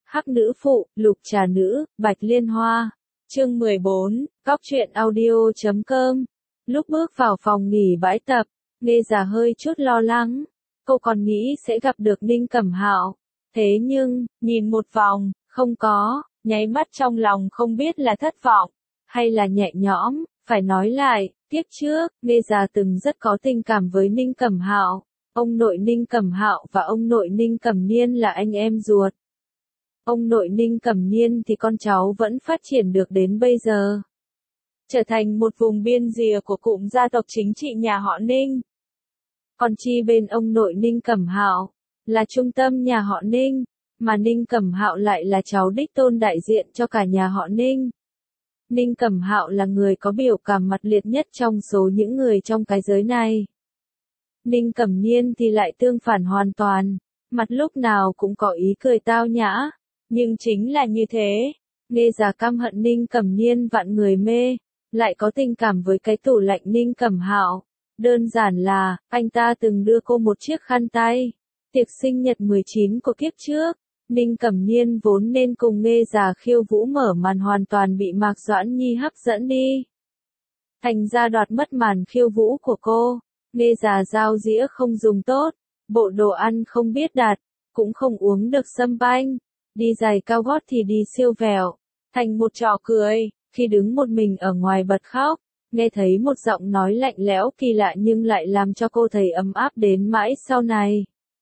Hắc nữ phụ, lục trà nữ, bạch liên hoa. Chương 14, Góc truyện audio.com. Lúc bước vào phòng nghỉ bãi tập, Nghe già hơi chút lo lắng. Cô còn nghĩ sẽ gặp được Ninh Cẩm Hạo. Thế nhưng, nhìn một vòng, không có, nháy mắt trong lòng không biết là thất vọng, hay là nhẹ nhõm. Phải nói lại, kiếp trước, Nghe già từng rất có tình cảm với Ninh Cẩm Hạo. Ông nội Ninh Cẩm Hạo và ông nội Ninh Cẩm Niên là anh em ruột. Ông nội Ninh Cẩm Niên thì con cháu vẫn phát triển được đến bây giờ, trở thành một vùng biên rìa của cụm gia tộc chính trị nhà họ Ninh. Còn chi bên ông nội Ninh Cẩm Hạo là trung tâm nhà họ Ninh, mà Ninh Cẩm Hạo lại là cháu đích tôn đại diện cho cả nhà họ Ninh. Ninh Cẩm Hạo là người có biểu cảm mặt liệt nhất trong số những người trong cái giới này. Ninh Cẩm Niên thì lại tương phản hoàn toàn, mặt lúc nào cũng có ý cười tao nhã. Nhưng chính là như thế, Nghe già căm hận Ninh Cẩm Niên vạn người mê, lại có tình cảm với cái tủ lạnh Ninh Cẩm Hạo. Đơn giản là, anh ta từng đưa cô một chiếc khăn tay. Tiệc sinh nhật 19 của kiếp trước, Ninh Cẩm Niên vốn nên cùng Nghe già khiêu vũ mở màn hoàn toàn bị Mạc Doãn Nhi hấp dẫn đi. Thành ra đoạt mất màn khiêu vũ của cô, Nghe già dao dĩa không dùng tốt, bộ đồ ăn không biết đặt, cũng không uống được sâm banh. Đi giày cao gót thì đi siêu vẹo, thành một trò cười, khi đứng một mình ở ngoài bật khóc, nghe thấy một giọng nói lạnh lẽo kỳ lạ nhưng lại làm cho cô thấy ấm áp đến mãi sau này.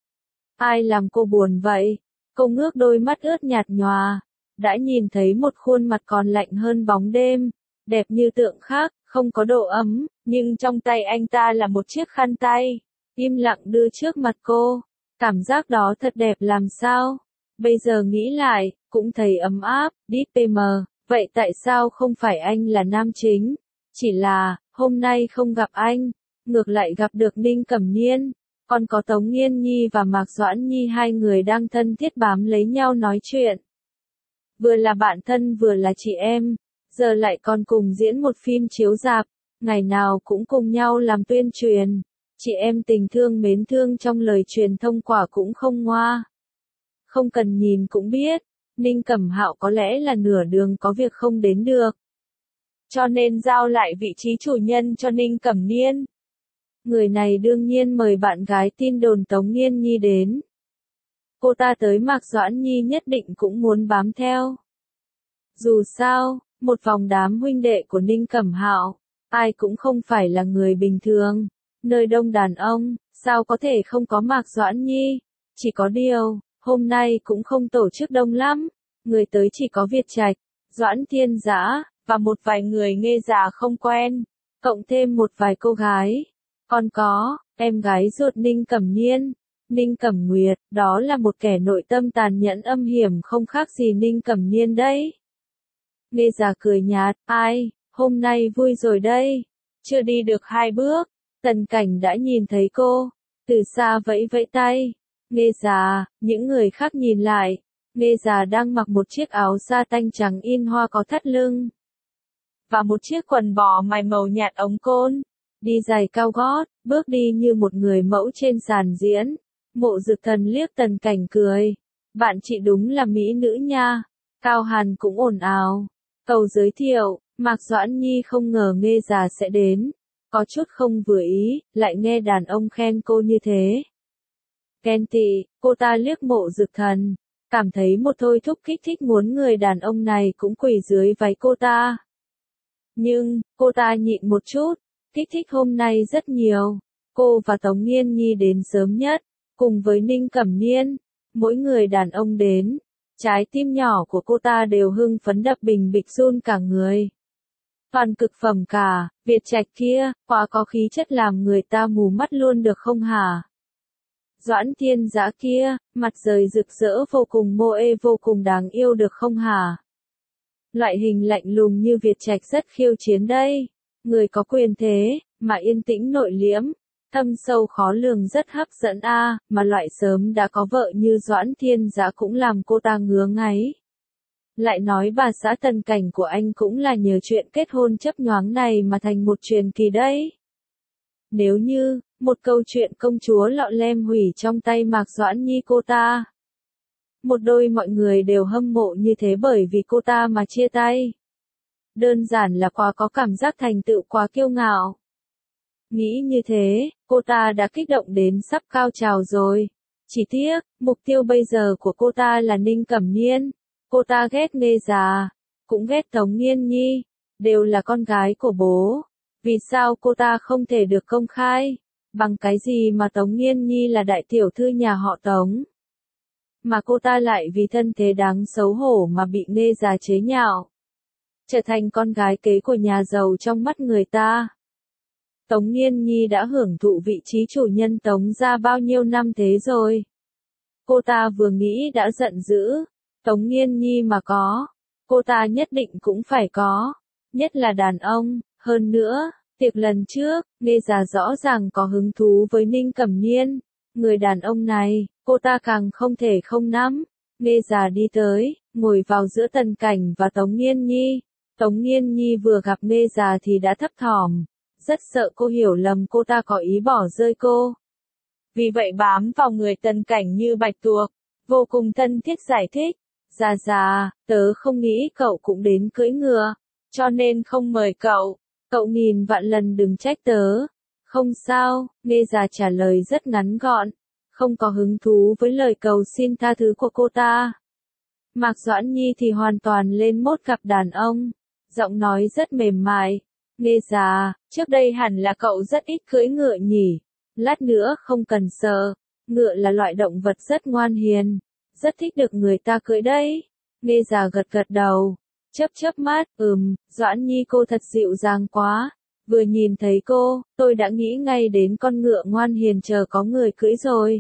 Ai làm cô buồn vậy? Cô ngước đôi mắt ướt nhạt nhòa, đã nhìn thấy một khuôn mặt còn lạnh hơn bóng đêm, đẹp như tượng khắc, không có độ ấm, nhưng trong tay anh ta là một chiếc khăn tay, im lặng đưa trước mặt cô. Cảm giác đó thật đẹp làm sao? Bây giờ nghĩ lại, cũng thấy ấm áp, DPM, vậy tại sao không phải anh là nam chính? Chỉ là, hôm nay không gặp anh, ngược lại gặp được Ninh Cẩm Niên, còn có Tống Nghiên Nhi và Mạc Doãn Nhi, hai người đang thân thiết bám lấy nhau nói chuyện. Vừa là bạn thân vừa là chị em, giờ lại còn cùng diễn một phim chiếu rạp, ngày nào cũng cùng nhau làm tuyên truyền. Chị em tình thương mến thương trong lời truyền thông quả cũng không ngoa. Không cần nhìn cũng biết, Ninh Cẩm Hạo có lẽ là nửa đường có việc không đến được, cho nên giao lại vị trí chủ nhân cho Ninh Cẩm Niên. Người này đương nhiên mời bạn gái tin đồn Tống Nghiên Nhi đến. Cô ta tới Mạc Doãn Nhi nhất định cũng muốn bám theo. Dù sao, một vòng đám huynh đệ của Ninh Cẩm Hạo, ai cũng không phải là người bình thường. Nơi đông đàn ông, sao có thể không có Mạc Doãn Nhi? Chỉ có điều, hôm nay cũng không tổ chức đông lắm, người tới chỉ có Việt Trạch, Doãn Thiên Dã, và một vài người Nghe già không quen, cộng thêm một vài cô gái. Còn có, em gái ruột Ninh Cẩm Niên, Ninh Cẩm Nguyệt, đó là một kẻ nội tâm tàn nhẫn âm hiểm không khác gì Ninh Cẩm Niên đấy. Nghe già cười nhạt, ai, hôm nay vui rồi đây. Chưa đi được 2 bước, Tần Cảnh đã nhìn thấy cô, từ xa vẫy vẫy tay. Nghe già, những người khác nhìn lại, Nghe già đang mặc một chiếc áo sa tanh trắng in hoa có thắt lưng, và một chiếc quần bò mài màu nhạt ống côn, đi giày cao gót, bước đi như một người mẫu trên sàn diễn. Mộ Dực Thần liếc Tần Cảnh cười, bạn chị đúng là mỹ nữ nha. Cao Hàn cũng ồn ào, cầu giới thiệu. Mạc Doãn Nhi không ngờ Nghe già sẽ đến, có chút không vừa ý, lại nghe đàn ông khen cô như thế. Ghen tị, cô ta liếc Mộ Dực Thần, cảm thấy một thôi thúc kích thích muốn người đàn ông này cũng quỳ dưới váy cô ta. Nhưng, cô ta nhịn một chút, kích thích hôm nay rất nhiều. Cô và Tống Nghiên Nhi đến sớm nhất, cùng với Ninh Cẩm Niên. Mỗi người đàn ông đến, trái tim nhỏ của cô ta đều hưng phấn đập bình bịch run cả người. Toàn cực phẩm cả, Việt Trạch kia, quá có khí chất làm người ta mù mắt luôn được không hả? Doãn Thiên Dã kia, mặt rời rực rỡ vô cùng moe vô cùng đáng yêu được không hả? Loại hình lạnh lùng như Việt Trạch rất khiêu chiến đây. Người có quyền thế, mà yên tĩnh nội liễm, thâm sâu khó lường rất hấp dẫn mà loại sớm đã có vợ như Doãn Thiên Dã cũng làm cô ta ngứa ngáy. Lại nói bà xã Tần Cảnh của anh cũng là nhờ chuyện kết hôn chấp nhoáng này mà thành một truyền kỳ đấy. Nếu như, một câu chuyện công chúa lọ lem hủy trong tay Mạc Doãn Nhi cô ta, Một đôi mọi người đều hâm mộ như thế bởi vì cô ta mà chia tay. Đơn giản là quá có cảm giác thành tựu quá kiêu ngạo. Nghĩ như thế, cô ta đã kích động đến sắp cao trào rồi. Chỉ tiếc, mục tiêu bây giờ của cô ta là Ninh Cẩm Nhiên. Cô ta ghét Nghê Già, cũng ghét Tống Nghiên Nhi, đều là con gái của bố. Vì sao cô ta không thể được công khai? Bằng cái gì mà Tống Nghiên Nhi là đại tiểu thư nhà họ Tống? Mà cô ta lại vì thân thế đáng xấu hổ mà bị Nghê Già chế nhạo. Trở thành con gái kế của nhà giàu trong mắt người ta. Tống Nghiên Nhi đã hưởng thụ vị trí chủ nhân Tống gia bao nhiêu năm thế rồi. Cô ta vừa nghĩ đã giận dữ. Tống Nghiên Nhi mà có, cô ta nhất định cũng phải có. Nhất là đàn ông, hơn nữa, tiệc lần trước, Nghê Già rõ ràng có hứng thú với Ninh Cẩm Nhiên. Người đàn ông này, cô ta càng không thể không nắm. Nghê Già đi tới, ngồi vào giữa Tần Cảnh và Tống Nghiên Nhi. Tống Nghiên Nhi vừa gặp Nghê Già thì đã thấp thỏm, rất sợ cô hiểu lầm cô ta có ý bỏ rơi cô. Vì vậy bám vào người Tần Cảnh như bạch tuộc, vô cùng thân thiết giải thích. Già, tớ không nghĩ cậu cũng đến cưỡi ngựa, cho nên không mời cậu. Cậu nghìn vạn lần đừng trách tớ. Không sao, Nghê Già trả lời rất ngắn gọn, không có hứng thú với lời cầu xin tha thứ của cô ta. Mạc Doãn Nhi thì hoàn toàn lên mốt gặp đàn ông, giọng nói rất mềm mại. Nghê Già, trước đây hẳn là cậu rất ít cưỡi ngựa nhỉ, lát nữa không cần sợ, ngựa là loại động vật rất ngoan hiền, rất thích được người ta cưỡi đấy. Nghê Già gật gật đầu, chớp mắt, Doãn Nhi cô thật dịu dàng quá, vừa nhìn thấy cô, tôi đã nghĩ ngay đến con ngựa ngoan hiền chờ có người cưỡi rồi.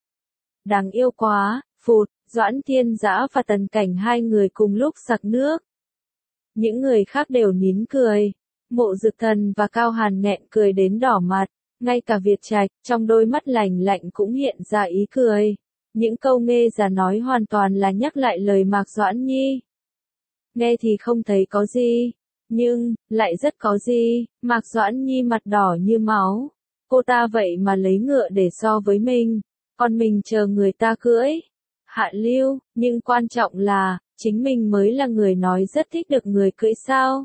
Đáng yêu quá, phụt, Doãn Thiên Dã và Tần Cảnh hai người cùng lúc sặc nước. Những người khác đều nín cười. Mộ Dực Thần và Cao Hàn nghẹn cười đến đỏ mặt, ngay cả Việt Trạch, trong đôi mắt lạnh lạnh cũng hiện ra ý cười. Những câu Nghê Già nói hoàn toàn là nhắc lại lời Mạc Doãn Nhi. Nghe thì không thấy có gì, nhưng, lại rất có gì. Mạc Doãn Nhi mặt đỏ như máu. Cô ta vậy mà lấy ngựa để so với mình, còn mình chờ người ta cưỡi. Hạ lưu, nhưng quan trọng là, chính mình mới là người nói rất thích được người cưỡi sao.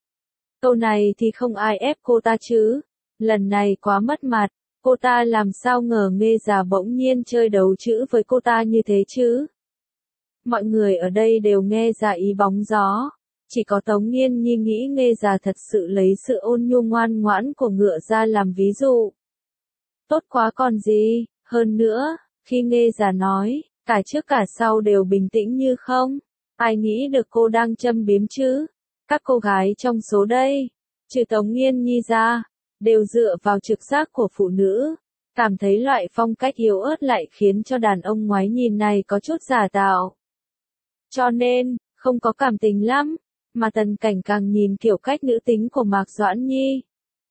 Câu này thì không ai ép cô ta chứ. Lần này quá mất mặt, cô ta làm sao ngờ Nghê Già bỗng nhiên chơi đấu chữ với cô ta như thế chứ. Mọi người ở đây đều nghe ra ý bóng gió. Chỉ có Tống Nghiên Nhi nghĩ Nghê Già thật sự lấy sự ôn nhu ngoan ngoãn của ngựa ra làm ví dụ. Tốt quá còn gì, hơn nữa, khi Nghê Già nói, cả trước cả sau đều bình tĩnh như không. Ai nghĩ được cô đang châm biếm chứ? Các cô gái trong số đây, trừ Tống Nghiên Nhi ra, đều dựa vào trực giác của phụ nữ, cảm thấy loại phong cách yếu ớt lại khiến cho đàn ông ngoái nhìn này có chút giả tạo. Cho nên, không có cảm tình lắm, mà Tần Cảnh càng nhìn kiểu cách nữ tính của Mạc Doãn Nhi.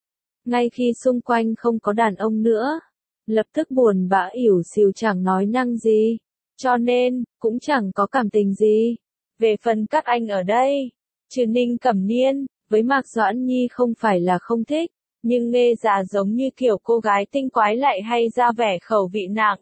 Ngay khi xung quanh không có đàn ông nữa, lập tức buồn bã ỉu xìu chẳng nói năng gì, cho nên, cũng chẳng có cảm tình gì. Về phần các anh ở đây, trừ Ninh Cẩm Nhiên, với Mạc Doãn Nhi không phải là không thích, nhưng Nghê Già giống như kiểu cô gái tinh quái lại hay ra vẻ khẩu vị nặng.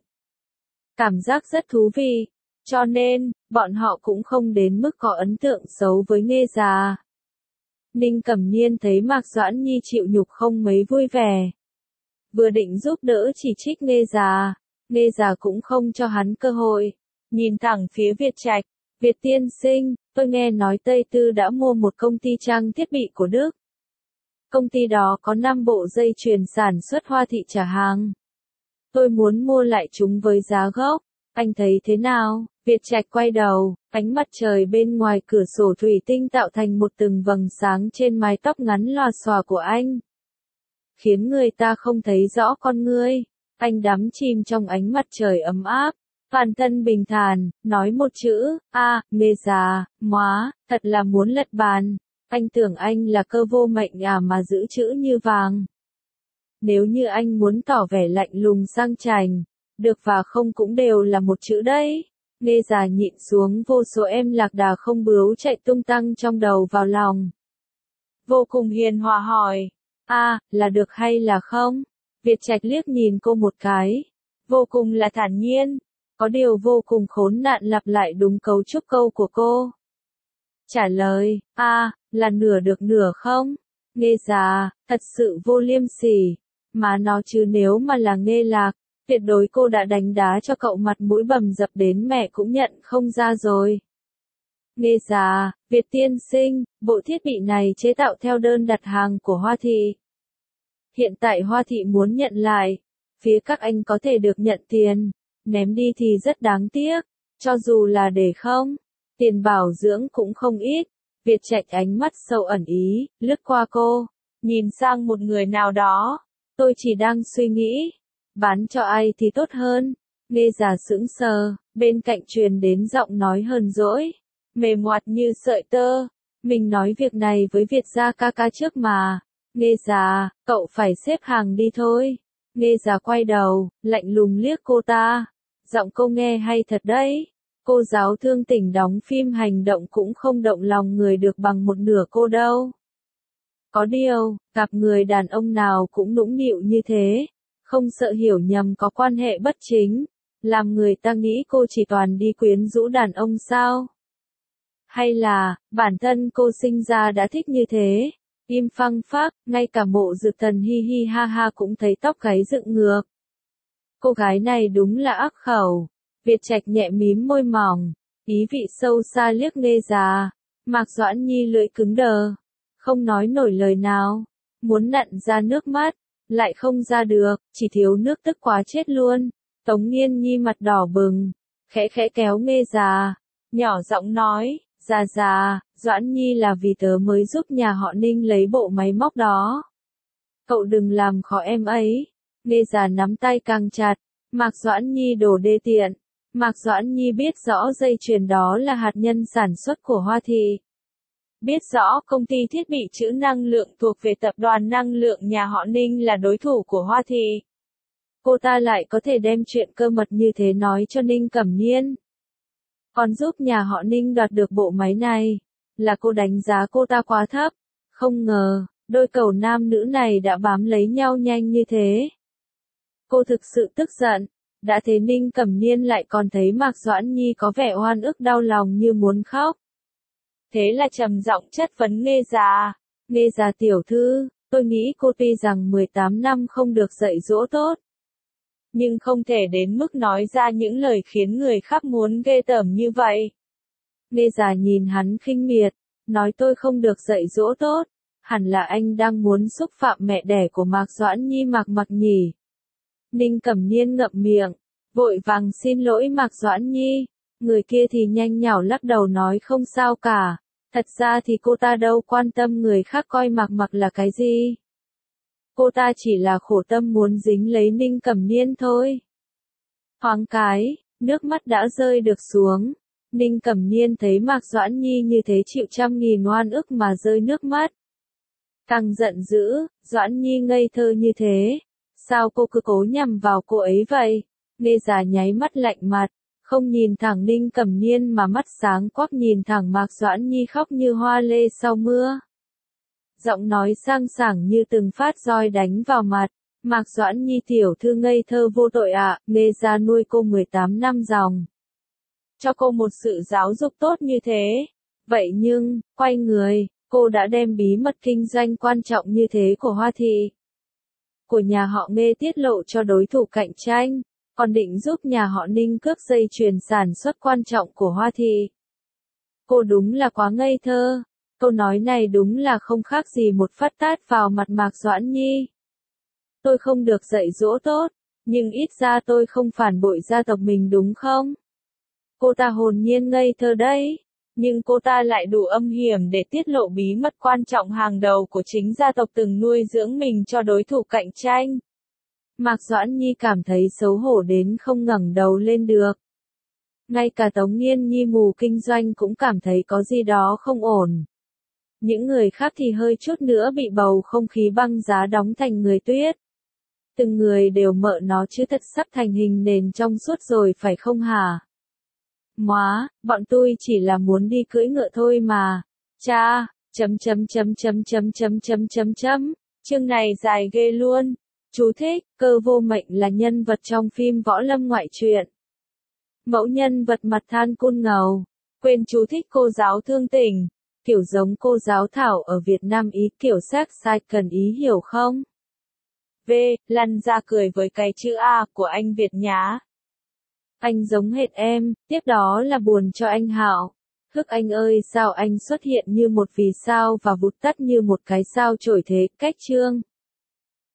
Cảm giác rất thú vị, cho nên, bọn họ cũng không đến mức có ấn tượng xấu với Nghê Già. Ninh Cẩm Nhiên thấy Mạc Doãn Nhi chịu nhục không mấy vui vẻ. Vừa định giúp đỡ chỉ trích Nghê Già cũng không cho hắn cơ hội. Nhìn thẳng phía Việt Trạch, Việt tiên sinh, tôi nghe nói Tây Tư đã mua một công ty trang thiết bị của Đức. Công ty đó có 5 bộ dây chuyền sản xuất hoa thị trả hàng. Tôi muốn mua lại chúng với giá gốc, anh thấy thế nào? Việt Trạch quay đầu, ánh mặt trời bên ngoài cửa sổ thủy tinh tạo thành một từng vầng sáng trên mái tóc ngắn lòa xòa của anh. Khiến người ta không thấy rõ con ngươi, anh đắm chìm trong ánh mặt trời ấm áp. Toàn thân bình thản, nói một chữ, Nghê Già, móa, thật là muốn lật bàn. Anh tưởng anh là cơ vô mệnh mà giữ chữ như vàng. Nếu như anh muốn tỏ vẻ lạnh lùng sang chảnh, được và không cũng đều là một chữ đấy. Nghê Già nhịn xuống vô số em lạc đà không bướu chạy tung tăng trong đầu vào lòng. Vô cùng hiền hòa hỏi, là được hay là không? Việt Trạch liếc nhìn cô một cái, vô cùng là thản nhiên. Có điều vô cùng khốn nạn lặp lại đúng cấu trúc câu của cô. Trả lời, là nửa được nửa không? Nghe già, thật sự vô liêm sỉ. Mà nó chứ nếu mà là Nghe Lạc, tuyệt đối cô đã đánh đá cho cậu mặt mũi bầm dập đến mẹ cũng nhận không ra rồi. Nghe già, Việt tiên sinh, bộ thiết bị này chế tạo theo đơn đặt hàng của Hoa Thị. Hiện tại Hoa Thị muốn nhận lại, phía các anh có thể được nhận tiền, ném đi thì rất đáng tiếc, cho dù là để không, tiền bảo dưỡng cũng không ít. Việt Trạch ánh mắt sâu ẩn ý, lướt qua cô, nhìn sang một người nào đó. Tôi chỉ đang suy nghĩ, bán cho ai thì tốt hơn. Nghe già sững sờ, bên cạnh truyền đến giọng nói hờn dỗi, mềm ngoặt như sợi tơ. Mình nói việc này với Việt gia ca ca trước mà. Nghe già, cậu phải xếp hàng đi thôi. Nghe già quay đầu, lạnh lùng liếc cô ta. Giọng cô nghe hay thật đấy. Cô giáo thương tỉnh đóng phim hành động cũng không động lòng người được bằng một nửa cô đâu. Có điều, gặp người đàn ông nào cũng nũng nịu như thế, không sợ hiểu nhầm có quan hệ bất chính, làm người ta nghĩ cô chỉ toàn đi quyến rũ đàn ông sao? Hay là, bản thân cô sinh ra đã thích như thế? Im phăng phắc, ngay cả Mộ Dược Thần hi hi ha ha cũng thấy tóc gáy dựng ngược. Cô gái này đúng là ác khẩu. Việt Trạch nhẹ mím môi mỏng, ý vị sâu xa liếc Nghe già. Mạc Doãn Nhi lưỡi cứng đờ, không nói nổi lời nào, muốn nặn ra nước mắt, lại không ra được, chỉ thiếu nước tức quá chết luôn. Tống Nghiên Nhi mặt đỏ bừng, khẽ khẽ kéo Nghe già, nhỏ giọng nói, già, Doãn Nhi là vì tớ mới giúp nhà họ Ninh lấy bộ máy móc đó. Cậu đừng làm khó em ấy. Nghe già nắm tay càng chặt, Mạc Doãn Nhi đổ đê tiện. Mạc Doãn Nhi biết rõ dây chuyền đó là hạt nhân sản xuất của Hoa Thị. Biết rõ công ty thiết bị trữ năng lượng thuộc về tập đoàn năng lượng nhà họ Ninh là đối thủ của Hoa Thị. Cô ta lại có thể đem chuyện cơ mật như thế nói cho Ninh Cẩm Nhiên. Còn giúp nhà họ Ninh đoạt được bộ máy này, là cô đánh giá cô ta quá thấp. Không ngờ, đôi cầu nam nữ này đã bám lấy nhau nhanh như thế. Cô thực sự tức giận. Đã thế Ninh Cẩm Nhiên lại còn thấy Mạc Doãn Nhi có vẻ oan ức đau lòng như muốn khóc. Thế là trầm giọng chất vấn Nghe già. Nghe già tiểu thư, tôi nghĩ cô tuy rằng 18 năm không được dạy dỗ tốt, nhưng không thể đến mức nói ra những lời khiến người khác muốn ghê tởm như vậy. Nghe già nhìn hắn khinh miệt, nói tôi không được dạy dỗ tốt, hẳn là anh đang muốn xúc phạm mẹ đẻ của Mạc Doãn Nhi Mạc nhỉ. Ninh Cẩm Nhiên ngậm miệng, vội vàng xin lỗi Mạc Doãn Nhi. Người kia thì nhanh nhảu lắc đầu nói không sao cả. Thật ra thì cô ta đâu quan tâm người khác coi Mạc là cái gì. Cô ta chỉ là khổ tâm muốn dính lấy Ninh Cẩm Nhiên thôi. Thoáng cái, nước mắt đã rơi được xuống. Ninh Cẩm Nhiên thấy Mạc Doãn Nhi như thế chịu trăm nghìn oan ức mà rơi nước mắt. Càng giận dữ, Doãn Nhi ngây thơ như thế. Sao cô cứ cố nhằm vào cô ấy vậy? Nghe già nháy mắt lạnh mặt, không nhìn thẳng Ninh Cẩm Nhiên mà mắt sáng quắc nhìn thẳng Mạc Doãn Nhi khóc như hoa lê sau mưa. Giọng nói sang sảng như từng phát roi đánh vào mặt. Mạc Doãn Nhi tiểu thư ngây thơ vô tội ạ, Nghe già nuôi cô 18 năm dòng. Cho cô một sự giáo dục tốt như thế. Vậy nhưng, quay người, cô đã đem bí mật kinh doanh quan trọng như thế của Hoa Thị, của nhà họ Nghe tiết lộ cho đối thủ cạnh tranh, còn định giúp nhà họ Ninh cướp dây chuyền sản xuất quan trọng của Hoa Thị. Cô đúng là quá ngây thơ. Câu nói này đúng là không khác gì một phát tát vào mặt Mạc Doãn Nhi. Tôi không được dạy dỗ tốt, nhưng ít ra tôi không phản bội gia tộc mình đúng không? Cô ta hồn nhiên ngây thơ đấy, nhưng cô ta lại đủ âm hiểm để tiết lộ bí mật quan trọng hàng đầu của chính gia tộc từng nuôi dưỡng mình cho đối thủ cạnh tranh. Mạc Doãn Nhi cảm thấy xấu hổ đến không ngẩng đầu lên được. Ngay cả Tống Nghiên Nhi mù kinh doanh cũng cảm thấy có gì đó không ổn. Những người khác thì hơi chút nữa bị bầu không khí băng giá đóng thành người tuyết. Từng người đều mợ nó chứ thật sắp thành hình nền trong suốt rồi phải không hả? Móa, bọn tôi chỉ là muốn đi cưỡi ngựa thôi mà. Cha, chương này dài ghê luôn. Chú thích, Cơ Vô Mệnh là nhân vật trong phim võ lâm ngoại truyện. Mẫu nhân vật mặt than cun ngầu. Quên chú thích cô giáo thương tình. Kiểu giống cô giáo Thảo ở Việt Nam ý kiểu sex sai cần ý hiểu không? V. Lăn ra cười với cái chữ A của anh Việt nhá. Anh giống hệt em, tiếp đó là buồn cho anh Hạo. Hức anh ơi sao anh xuất hiện như một vì sao và vụt tắt như một cái sao chổi thế, cách chương.